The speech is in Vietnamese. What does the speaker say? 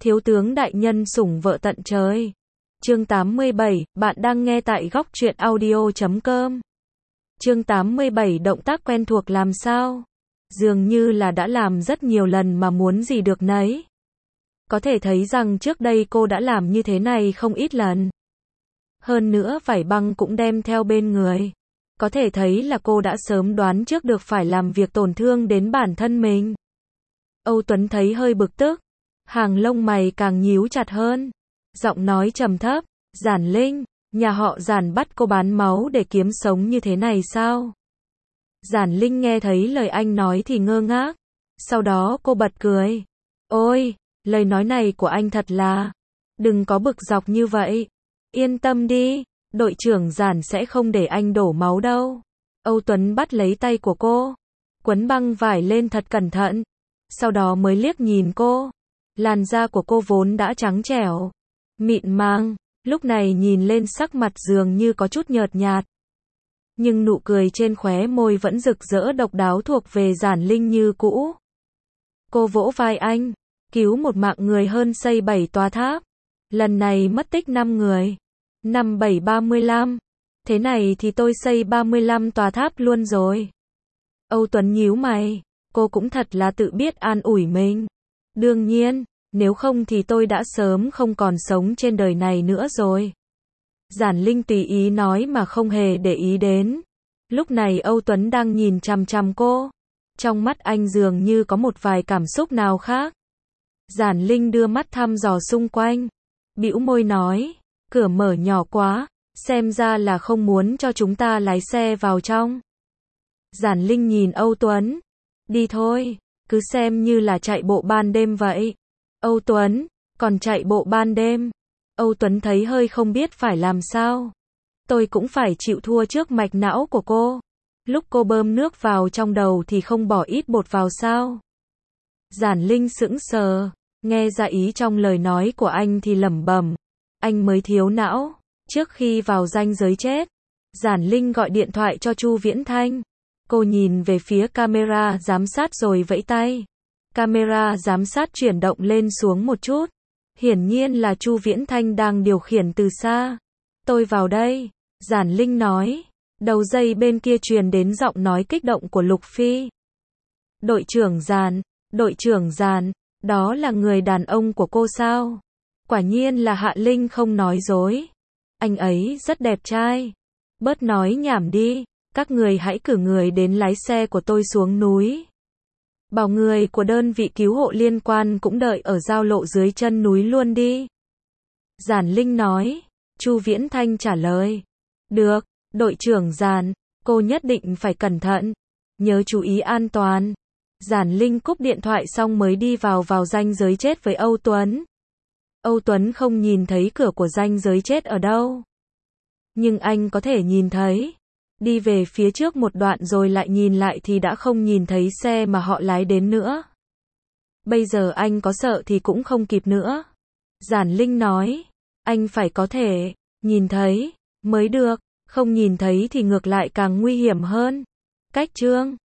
Thiếu tướng đại nhân sủng vợ tận trời. Chương 87, bạn đang nghe tại góc truyện audio.com. Chương 87, động tác quen thuộc làm sao? Dường như là đã làm rất nhiều lần mà muốn gì được nấy. Có thể thấy rằng trước đây cô đã làm như thế này không ít lần. Hơn nữa vải băng cũng đem theo bên người. Có thể thấy là cô đã sớm đoán trước được phải làm việc tổn thương đến bản thân mình. Âu Tuấn thấy hơi bực tức. Hàng lông mày càng nhíu chặt hơn. Giọng nói trầm thấp, Giản Linh, nhà họ Giản bắt cô bán máu để kiếm sống như thế này sao? Giản Linh nghe thấy lời anh nói thì ngơ ngác. Sau đó cô bật cười. Ôi, lời nói này của anh thật là... Đừng có bực dọc như vậy. Yên tâm đi, đội trưởng Giản sẽ không để anh đổ máu đâu. Âu Tuấn bắt lấy tay của cô, quấn băng vải lên thật cẩn thận. Sau đó mới liếc nhìn cô. Làn da của cô vốn đã trắng trẻo, mịn màng, lúc này nhìn lên sắc mặt dường như có chút nhợt nhạt. Nhưng nụ cười trên khóe môi vẫn rực rỡ độc đáo thuộc về Giản Linh như cũ. Cô vỗ vai anh, cứu một mạng người hơn xây 7 tòa tháp. Lần này mất tích 5 người. 5 7 35. Thế này thì tôi xây 35 tòa tháp luôn rồi. Âu Tuấn nhíu mày, cô cũng thật là tự biết an ủi mình. Đương nhiên, nếu không thì tôi đã sớm không còn sống trên đời này nữa rồi. Giản Linh tùy ý nói mà không hề để ý đến. Lúc này Âu Tuấn đang nhìn chằm chằm cô. Trong mắt anh dường như có một vài cảm xúc nào khác. Giản Linh đưa mắt thăm dò xung quanh. Bĩu môi nói, cửa mở nhỏ quá, xem ra là không muốn cho chúng ta lái xe vào trong. Giản Linh nhìn Âu Tuấn. Đi thôi, cứ xem như là chạy bộ ban đêm vậy. Âu Tuấn, còn chạy bộ ban đêm. Âu Tuấn thấy hơi không biết phải làm sao. Tôi cũng phải chịu thua trước mạch não của cô. Lúc cô bơm nước vào trong đầu thì không bỏ ít bột vào sao? Giản Linh sững sờ, nghe ra ý trong lời nói của anh thì lẩm bẩm. Anh mới thiếu não. Trước khi vào ranh giới chết, Giản Linh gọi điện thoại cho Chu Viễn Thanh. Cô nhìn về phía camera giám sát rồi vẫy tay. Camera giám sát chuyển động lên xuống một chút. Hiển nhiên là Chu Viễn Thanh đang điều khiển từ xa. Tôi vào đây, Giản Linh nói. Đầu dây bên kia truyền đến giọng nói kích động của Lục Phi. Đội trưởng Giản, đó là người đàn ông của cô sao? Quả nhiên là Hạ Linh không nói dối. Anh ấy rất đẹp trai. Bớt nói nhảm đi, các người hãy cử người đến lái xe của tôi xuống núi. Bảo người của đơn vị cứu hộ liên quan cũng đợi ở giao lộ dưới chân núi luôn đi. Giản Linh nói. Chu Viễn Thanh trả lời. Được, đội trưởng Giản, cô nhất định phải cẩn thận. Nhớ chú ý an toàn. Giản Linh cúp điện thoại xong mới đi vào ranh giới chết với Âu Tuấn. Âu Tuấn không nhìn thấy cửa của ranh giới chết ở đâu. Nhưng anh có thể nhìn thấy. Đi về phía trước một đoạn rồi lại nhìn lại thì đã không nhìn thấy xe mà họ lái đến nữa. Bây giờ anh có sợ thì cũng không kịp nữa. Giản Linh nói, anh phải có thể nhìn thấy mới được, không nhìn thấy thì ngược lại càng nguy hiểm hơn. Cách chương